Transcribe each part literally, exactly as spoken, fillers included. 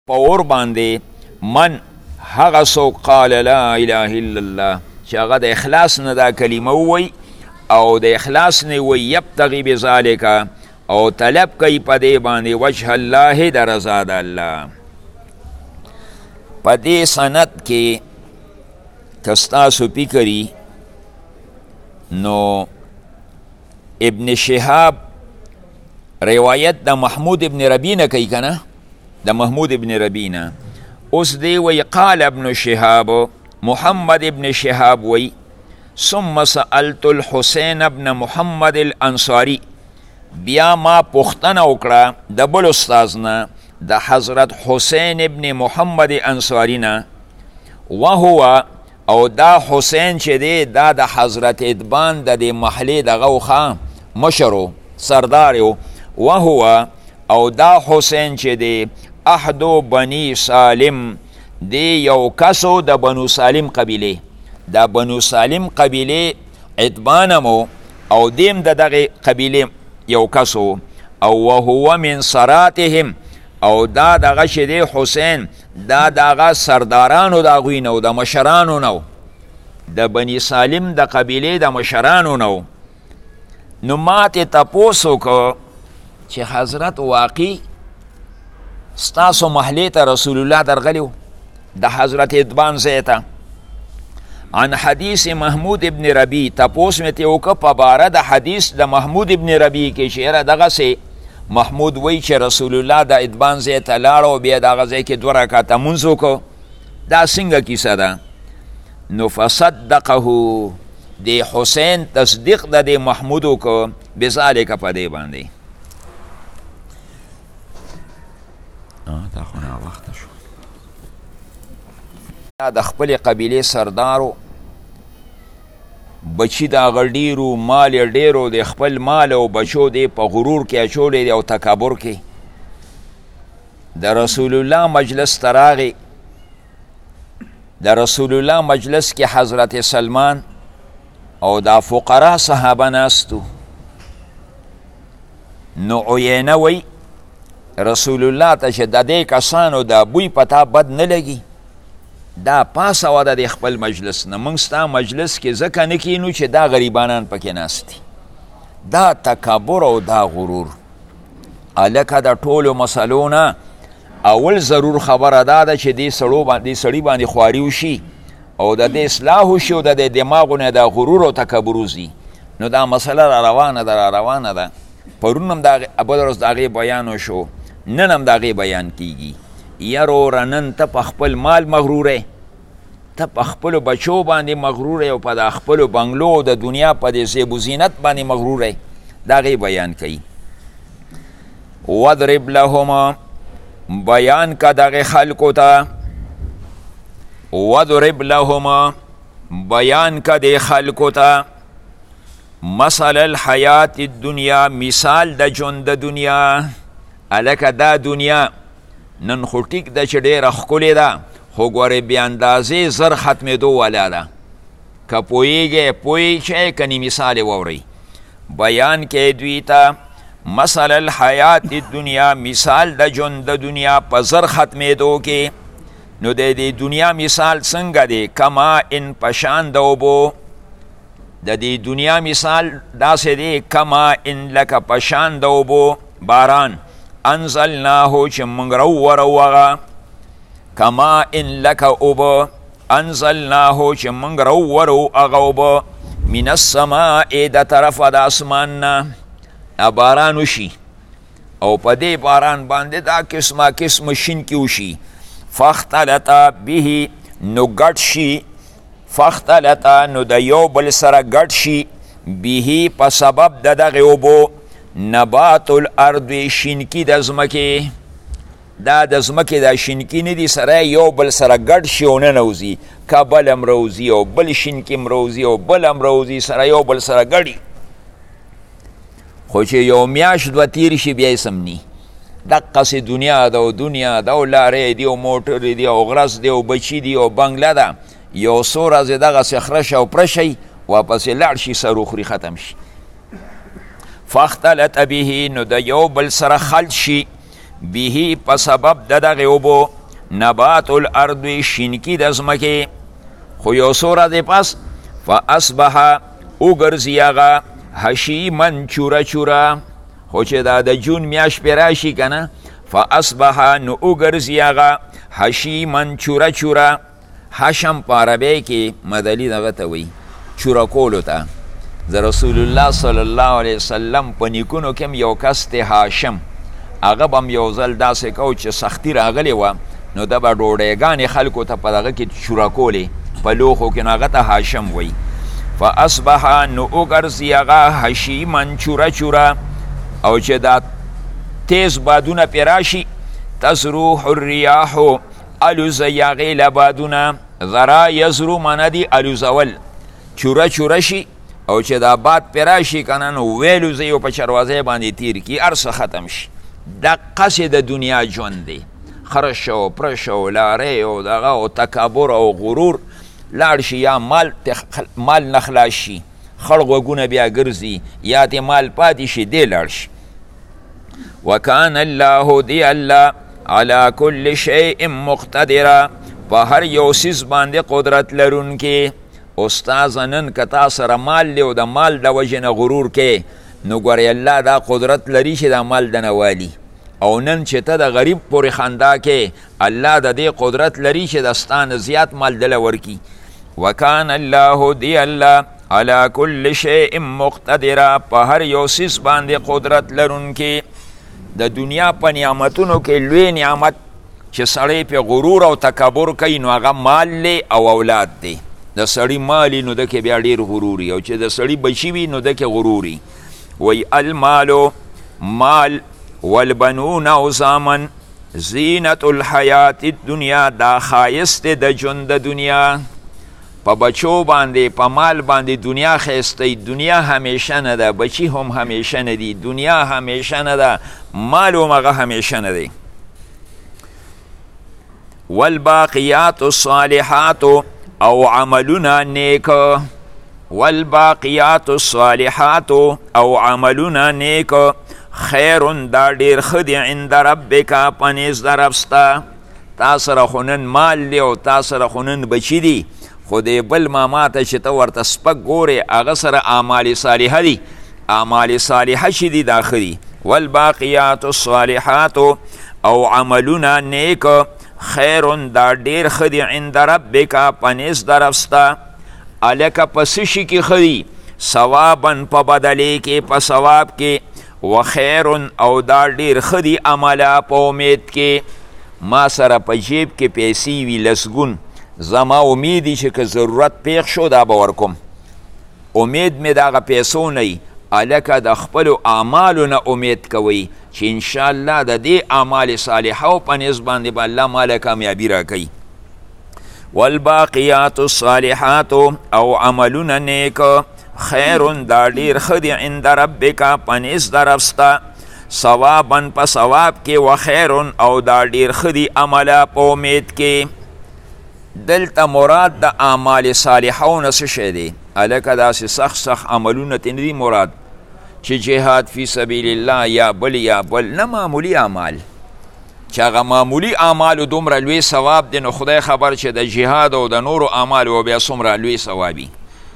په اور باندې من هغه څوک قال لا اله الا الله چې هغه د اخلاص نه دا کلمه ووایي او د اخلاص نه وی یبتغي بذالک او طلب کوي په دې باندې وجه الله د رضا د الله. په دې سند کې که ستاسو فکري نو ابن شهاب روایت د محمود ابن ربی نه کوي که نه، د محمود ابن ربی نه. اوس دی وی قال ابن شهاب، محمد ابن شهاب وی ثم سألت الحسین ابن محمد الانصاری، بیا ما پوښتنه وکړه د بل استاذ نه د حضرت حسین ابن محمد انصاری نه، وهو او دا حسین چې دی دا د حضرت ادبان د دې محلې دغه وخه مشر و سردار و، وهو او دا حسین چې دی احدو بنی سالم دی یو کسو د بنو سالم قبیله، د بنو سالم قبیله ادبانمو او دیم د دغه قبیله یو کسو، او وهو من سراتهم او دا دغه چې دی حسین دا دغه سردارانو د هغوی نه و، د مشرانو نه و، د بني سالم د قبیلې د مشرانو نه و. نو ما ترې تپوس وکړو چې حضرت واقعي ستاسو محلې ته رسول الله درغلی و د حضرت ادبان ځای ته؟ عن حدیث محمود ابن ربی تپوس مې ترې وکړه په باره د حدیث د محمود ابن ربی کې چې یاره دغسې محمود وی چې رسول الله د ادبان ځای ته لاړه او بیا د هغه ځای کې دوه رکعته مونځ وکړو، دا څنګه کیسه ده؟ نو فصدقه د حسین تصدیق د دې محمود وکړو بذالک په دې باندې. دا خو ناوخته شو. د خپلې قبیلې سردارو بچی د هغه ډېرو مال یې ډېرو د خپل مال او بچو دی په غرور کې اچولی دی او تکبر کې. د رسول الله مجلس ته راغی، د رسول الله مجلس کې حضرت سلمان او دا فقرا صحابه ناستو. نو عینه وی رسول الله ته چې د دې کسانو دا بوی پتا بد نه لګي، دا پاسه وه د خپل مجلس نه، موږ ستا مجلس کې ځکه نه کینو چې دا غریبانان پکې ناست دي. دا تکبر او دا غرور هلکه د ټولو مسلو نه اول ضرور خبره دا ده چې دې سړي باندې خواري وشي او د دې اصلاح وشي او د دې دماغو نه دا غرور او تکبر وځي. نو دا مسله را روانه ده را روانه ده. پرون هم د بل ورځ د هغې بیان وشو، نن هم د هغې بیان کیږي. یروره نن ته په خپل مال مغروره، ته په خپلو بچو باندې مغروره او په د خپلو بنګلو او د دنیا په دې زیب و زینت باندې مغروره، د هغې بیان کوي. وضرب لهما بیان که دغه خلکو ته، وضرب لهما بیان که د خلکو ته مثل الحیات الدنیا مثال د ژوند د دنیا. هلکه دا دنیا نن خو ټیک ده چې ډېره ښکلې ده خو ګورې بې اندازې زر ختمېدو والا ده. که پوهېږئ پوهې شئ کنې مثال یې واورئ. بیان کې دوی ته مثل الحیات الدنیا مثال د ژوند د دنیا په زر ختمېدو کې. نو د دې دنیا مثال څنګه دی؟ کما ان پشان د اوبو، د دې دنیا مثال داسې دی کما ان لکه پشان د اوبو باران انزلناه چې موږ راوورو هغه، کما ان لکه اوبه انزلناه چې موږ راوورو هغه اوبه من السماء د طرفه د اسمان نه باران وشي او په دې باران باندې دا قسمه قسمه شینکي وشي. فاختلطه به نو ګډ شي، فاختلطه نو د یو بل سره ګډ شي، به په سبب د دغې اوبو نبات الارض شینکی د ځمکې. دا د ځمکې دا شینکي نه دي سره یو بل سره ګډ شي او ننوځي، که بل هم روځي او بل شینکي هم روځي او بل هم روځي سره یو بل سره ګډي. خو چې یو میاشت دوه تیر شي بیا یې سمني. دقسې دنیا ده او دنیا ده او لارې دي او موټر دي او غرس دی او بچي دي او بنګله ده. یو څو ورځې دغسې خرش او پرشی واپسې لاړ شي سر وخوري ختم شي. فاختلط به نو د یو بل سره خلط شي، به په سبب د دغې اوبو نبات الارض شینکی د ځمکې. خو یو څو ورځې پس فاصبح وګرځي هغه هشیمن چوره چوره. خو چې دا د جون میاشت پې راشي که نه فاصبح نو وګرځي هغه هشیمن چوره چوره. حشم په عربی کې مدلي دغه ته وایي چوره کولو ته. د رسول الله صلی الله علیه وسلم په نیکونو کې یو کس دی هاشم. هغه به هم یو ځل داسې کو چې سختي راغلې وه نو ده به ډوډۍ خلکو ته په دغه کې چوره کولې په لوښو کې، نو هغه ته هاشم وایي. فاصبح نو وګرځي هغه هشیمن چوره چوره. او چې دا تیز بادونه پې راشي تزروح الریاحو الوزی هغې له بادونه. ذرا یزرو معنه دي الوزول، چوره چوره شي او چې دا باد پې راشي که نه نو ویلوزی او په چروازی باندې تیر کي هر څه ختم شي. دقسې د دنیا ژوند دی، خرش او پرش او لارې او دغه او تکبر او غرور لاړ شي، یا مال مال نه خلاص شي، خړ غوږونه بیا ګرځي، یا دې مال پاتې شي دی لاړ شي. وکان الله دی الله علی کل شیء مقتدره، په هر یو څیز باندې قدرت لرونکی. استاذ نن که تا سره مال دی او د مال د وجې نه غرور کې نو ګورې الله دا قدرت لري چې دا مال دنه والي. او نن چې ته د غریب پورې خندا کې الله د دې قدرت لري چې د ستا نه زیات مال دله ورکي. وکان الله دی الله علی کل شیء مقتدره، په هر یو څیز باندې قدرت لرونکی. د دنیا په نعمتونو کې لوی نعمت چې سړی پې غرور او تکبر کوي نو هغه مال دی او اولاد دی. د سړی مالی نو دکې بیا ډېر غروري، او چې د سړی بچي وي نو دکې غروري. وی المالو مال والبنون او زامن زینت الحیات الدنیا، دا ښایست د ژوند د دنیا. په بچو باندې په مال باندې دنیا ښایسته، دنیا همیشه نه ده، بچي هم همیشه نه دي، دنیا همیشه نه ده، مال هم هغه همیشه نه دی. والباقیات الصالحات او عملونه نیک. والباقیات الصالحات او عملونه نیک خیرون دا ډیر ښه دی عند ربک په نزد رب ستا. تا سره خو نن مال دی او تا سره خو نن بچي دي، خو دې بل ماما ته چې ته ورته سپک ګورې هغه سره اعمال صالحه دي، اعمال صالحه چې دي دا ښه دي. والباقیات الصالحات او عملونه نیک خیرون دا ډیر ښه دی عند ربک په نزد رب ستا. الکه په څه شي کې ښه دي؟ ثوابن په بدلې کې، په ثواب کې. و خیرون او دا ډیر ښه دي عمله په امید کې. ما سره په جیب کې پیسې وي لسګون، زما امید دی چې که ضرورت پیښ شو دا به ورکوم، امید مې د هغه پیسو نه وي. الکه د خپلو اعمالو نه امید کوئ چې انشاءالله د دې اعمال صالحو په نسبت باندې به الله ماله کامیابي راکوي. والباقیات الصالحات او عملونه نیک خیرون دا ډیر ښه دی عند ربک په نزد رب ستا. ثوابن په ثواب کې، و خیرون او دا ډیر ښه دی عمله په امید کې. دلته مراد د اعمال صالحو نه څه شی دی؟ هلکه داسې سخت سخت عملونه ترې نه دي مراد چې جهاد فی سبیل الله یا بل یا بل، نه معمولی اعمال چې هغه معمولی اعمالو دومره لوی ثواب دی نو خدای خبر چې د جهاد او د نورو اعمالو بیا څومره لوی ثوابي.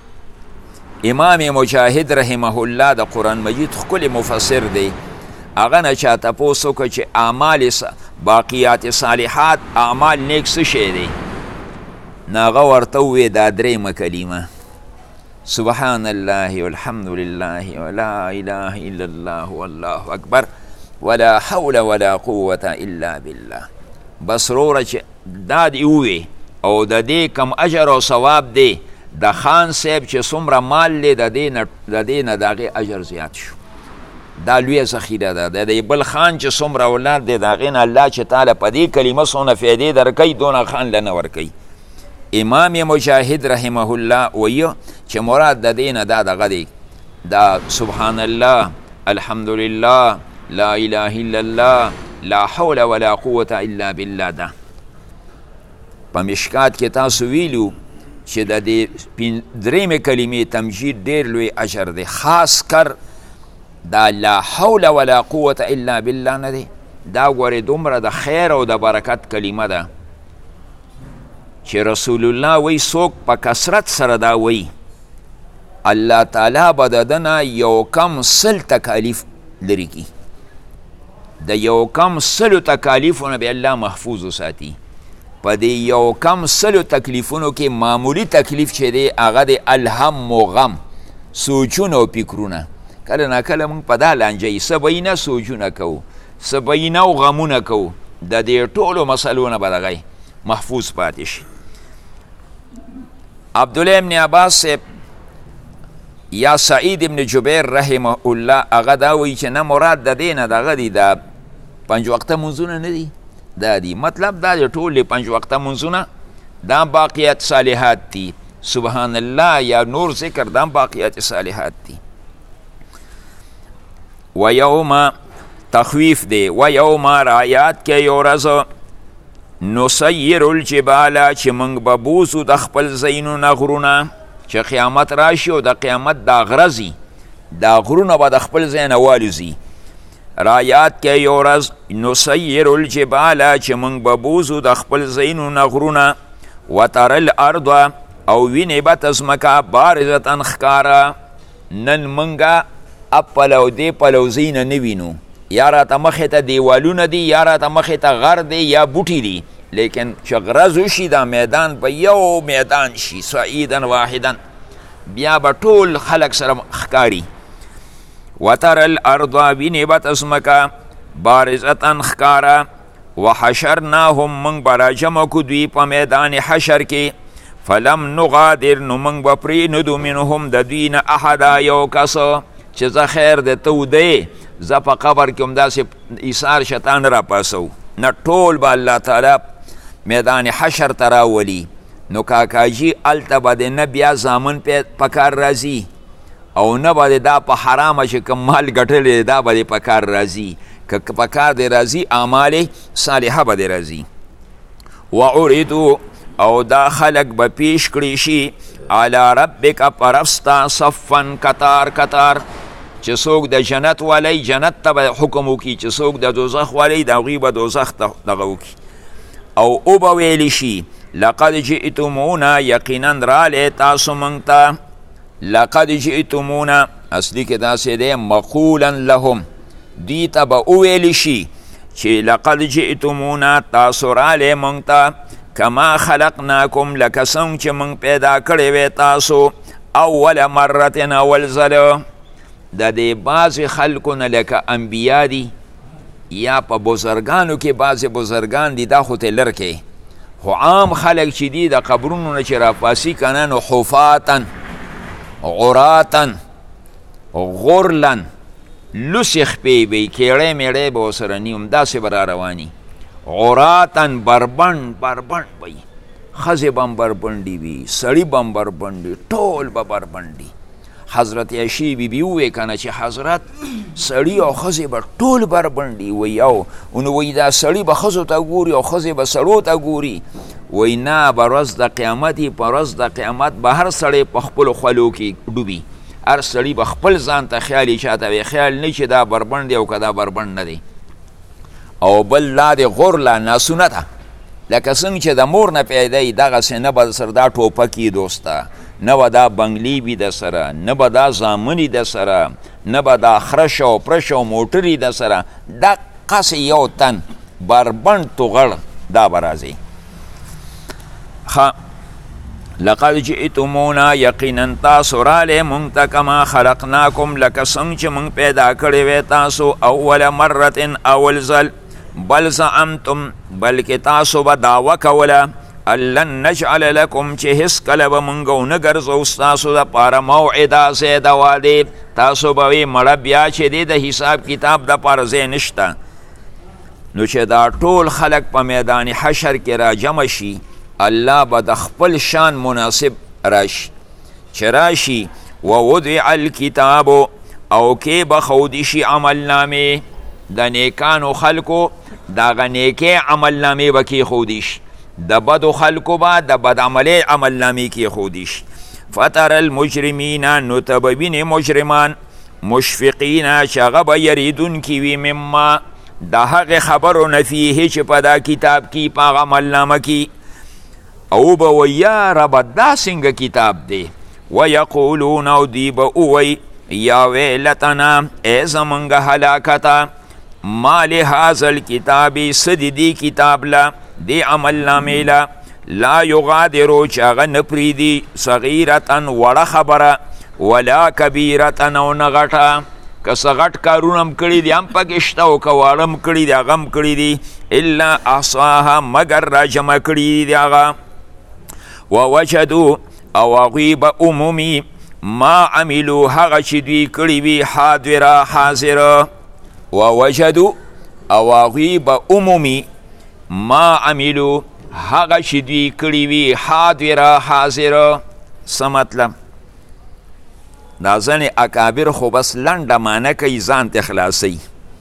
امام مجاهد رحمه الله د قرآن مجید ښکلی مفسر دی، هغه نه چا تپوس وکړه چې اعمال باقیات صالحات اعمال نیک څه شی دی؟ نو هغه ورته وویې دا درېیمه کلمه سبحان الله والحمد لله ولا اله الا الله والله اکبر ولا حول ولا قوة الا بالله. بس روره چې دا دې ووې او د دې کم اجر او ثواب دی، د خان صاحب چې څومره مال دی د دې نه د هغې اجر زیات شو. دا لویه ذخیره ده. د دې بل خان چې څومره اولاد دی د هغې نه الله چې تعالی په دې کلمه څونه فایدې درکوي دونه خان له نه ورکوي. امام مجاهد رحمه الله ویه چې مراد د دې نه دا دغه دی، دا سبحان الله الحمد لله لا اله الا الله لا حول ولا قوة الا بالله. ده په مشکات کې تاسو ویلو چې د دې درېیمې کلمې تمجید ډېر لوی اجر دی، خاص کر دا لا حول ولا قوة الا بالله نه دی. دا ګورې دومره د خیر او د برکت کلمه ده چې رسول الله وی څوک په کثرت سره دا وی الله تعالی به د ده نه یو کم سل تکالیف لرې کي د یو کم سلو تکالیفونه به الله محفوظ وساتي په دې یو کم سلو تکلیفونو کې معمولی تکلیف چې دی هغه د الهم و غم سوچونه او فکرونه کله ناکله موږ په دا لانجه څه بهینه سوچونه کوو څه بهینه او غمونه کوو د دې ټولو مسلو نه به دغه محفوظ پاتې شي عبدالله ابن عباس صاحب یا سعید ابن جبیر رحمه الله هغه دا وایي چې نه مراد د دې نه دغه دی دا پنج وقته منځونه نه دي دا دی مطلب دا دی ټول پنج وقته منځونه دا باقیات صالحات دي سبحان الله یا نور ذکر دا باقیات صالحات دي و یوم تخویف دی و یوم رایات کې یو ورځ نسیر الجبال چې موږ به بوزو د خپل ځایونو غرونه چې قیامت راشي او د قیامت دا غرزي دا غرونه به د خپل ځای نه والوزي رایات کې یو ورځ نسیر الجبال چې موږ به بوزو د خپل ځایونو غرونه وتر الارض او وینې به ته ځمکه بارزتن ښکاره نن موږ اب پلو دی پلوځۍ نه نه وینو یا راته مخې ته دیوالونه دي یا راته مخې ته غر دی یا بوټي دي لیکن چې غرض وشي دا میدان په یو میدان شي سعیدا واحدا بیا به ټول خلک سره ښکاري وتر الارض وینې به ته ځمکه بارزتن ښکاره وحشرناهم موږ به راجمع کړو دوی په میدان حشر کې فلم نغادر نو موږ به پرېنږدو منهم د دوی نه احدا یو کس چې زه خیر د تو دی زه په قبر کې هم داسې ایثار شیطان را پاسو نه ټول به الله تعالی میدان حشر ته راولي نو کاکاجي هلته به د نه بیا زامن په کار راځي او نه به د دا په حرامه چې کوم مال ګټلی دا به د په کار راځي که په کار د راځي اعمال صالحه به د راځي وعرضو او دا خلق به پیش کړي شي علی ربک پرستا صفا کتار کتار چې څوک د جنت والی جنت ته به حکم وکړي چې څوک د دوزخ والی د هغوی به دوزخ ته دغه وکړي او او به ویلی شي لقد جئتمونا یقینا رالی تاسو موږ ته لقد جئتمونا اصلي کې داسې دی مقولا لهم دوی ته به وویلی شي چې لقد جئتمونا تاسو رالی موږ ته کما خلقناکم لکه څنګه چې موږ پیدا کړی وی تاسو اول مرتن اول ځله د دې بعضې خلکو نه لکه انبیا دي یا په بزرګانو کې بعضې بزرګان دي دا خو ته لر کې خو عام خلک چې دي د قبرونو نه چې راپاسي که نه نو حفاتن عراتن غرلن لوسې خپې به یې کیړی میړی به ورسره ني همداسې به را رواني عراتن بربند بربند به یي ښځې به هم بربندي وي سړي به هم بربندي ټول به بربندي حضرت عایشې بیبي ووی کنه چې حضرت سړي او ښځې به ټول بربندي وی او نو وی دا سړي به ښځو ته ګوري او ښځې به سړو ته ګوري وی نه به ورځ د قیامت په ورځ د قیامت به هر سړی په خپلو خولو کې ډوبي هر سړي به خپل ځان ته خیال چاته وی خیال نه چې دا بربند دی او که دا بربند نه دی او بل لا د غرله ناسونه ده لکه څنګه چې د مور نه پیدا یي دغسې نه به سره دا ټوپکي دوسته نه به دا بنګلي وي د سره نه به دا زامني د سره نه به دا خرش او پرش او موټري د سره دقسې یو تن بربند توغړ دا به راځي لقد جئتمونا یقینا تاسو رالی مونږ ته کما خلقناکم لکه څنګه چې مونږ پیدا کړی وی تاسو اول مرتن اول ځل بل زعمتم بلکې تاسو به دعوه کوله لن نجعل لکم چې هیڅ کله به مونږ ونه ګرځو ستاسو دپاره موعده ځای د وعدې تاسو به وی مړه بیا چې دی د حساب کتاب دپاره ځای نشته نو چې دا ټول خلق په میدان حشر کې را جمع شي الله به د خپل شان مناسب راشي چې راشي ووضع الکتاب او کې به ښودي شي عملنامې د نیکانو خلکو دغه نیکې عملنامې به کېښودي شي د بدو خلکو به د بد عملۍ عملنامې کېښودي شي فتر المجرمین نو ته به وینې مجرمان مشفقین چې هغه به یریدونکي وي مما د هغې خبرو نه فیهې چې په دا کتاب کې په هغه عملنامه کې او به وی یا رب دا څنګه کتاب دی ویقولون او دی به اوی یا ویلتنا ای زمونږ هلاکته ما لهذا الکتاب څه دی کتاب له دی عمل نامې له لا یغادرو چې هغه نه پرېږدي صغیرة وړه خبره ولا کبیرة او نه غټه که څه غټ کارونه هم کړي دي هم پکې شته او که واړه هم کړي دي هغه هم کړي دي الا احصاها مګر راجمع کړي دي هغه ووجدو او هغوی به عمومي ما عملو هغه چې دوی کړي وي حاضره حاضره ووجدو او هغوی به عمومي ما عملو هغه چې دوی کړي وي حاضره حاضره څه مطلب دا ځنې اکابر خو بس لنډه معنی کوي ځان ته خلاصوي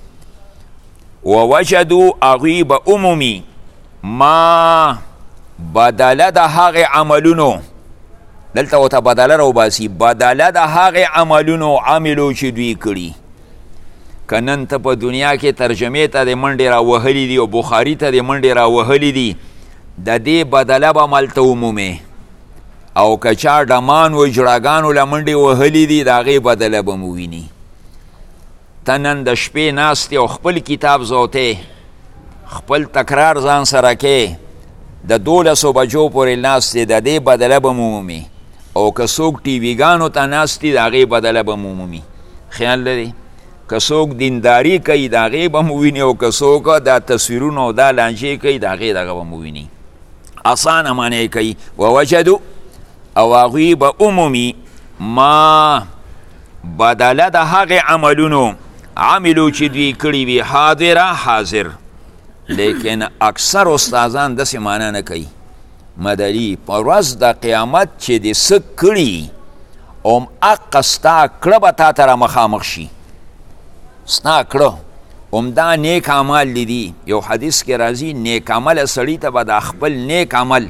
ووجدو هغوی به عمومي ما بدله د هغې عملونو دلته ورته بدله راوباسي بدله د هغې عملونو عملو چې دوی کړي که نن ته په دنیا کې ترجمې ته د منډې راوهلي دي او بخاري ته د منډې راوهلي دي د دې بدله به ملته عمومې او که چا ډمان و جړاګانو له منډې وهلي دي د هغې بدله به مو ویني ته نن د شپې ناست او خپل کتاب زوتی خپل تکرار ځان سره کې د دولسو بجو پورې ناست د دې بدله به مو مومي او که څوک ټي ویګانو ته ناست دي د هغې بدله به مو مومي خیال لري که څوک دینداري کوي د هغې به مو ویني او که څوک دا تصویرونه او دا لانجې کوي د هغې دغه به مو ویني اسانه معنی کوي ووجدو او هغوی به عمومي ما بدله د هغې عملونو عملو چې دوی کړي وي حاضره حاضر لیکن اکثر استادان داسې معنا نه کوي مدلي په ورځ د قیامت چې دې څه کړي هم هغه ستا کړه به تا ته را مخامخ شي ستا کړه هم دا نیک عمل دي یو حدیث کې راځي نیک عمله سړي ته به د خپل نیک عمل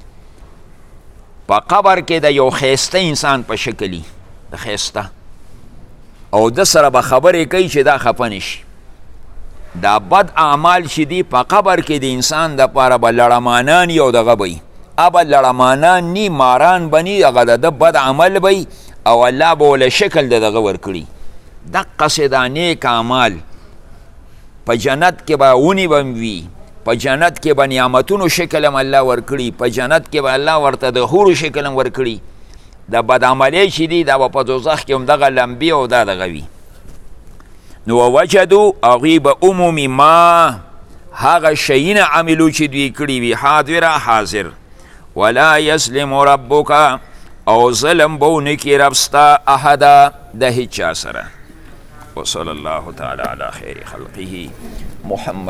په قبر کې د یو ښایسته انسان په شکلي د ښایسته او د سره به خبرې کوي چې دا خفه نشي دا بد اعمال چې دي په قبر کې د انسان دپاره به لړمانان یو دغه به وي ابه لړمانان نی ماران به ني هغه د ده بد عمل به او الله به وله شکل د دغه ورکړي دقسې دا نیک اعمال په جنت کې به ونې به وي په جنت کې به نعمتونو شکل هم الله ورکړي په جنت کې به الله ورته د حورو شکل هم ورکړي د بد عملی چې دي دا به په دوزخ کې هم دغه لمبې او دا دغه وي نو وجدو هغوی به عمومي ما هغه شیونه عملو چې دوی کړي وي حاضره حاضر ولا یظلم ربک او ظلم به ونه کړي رب ستا احده د هیچ چا سره وصلی الله تعالی علی خیر خلقه محمد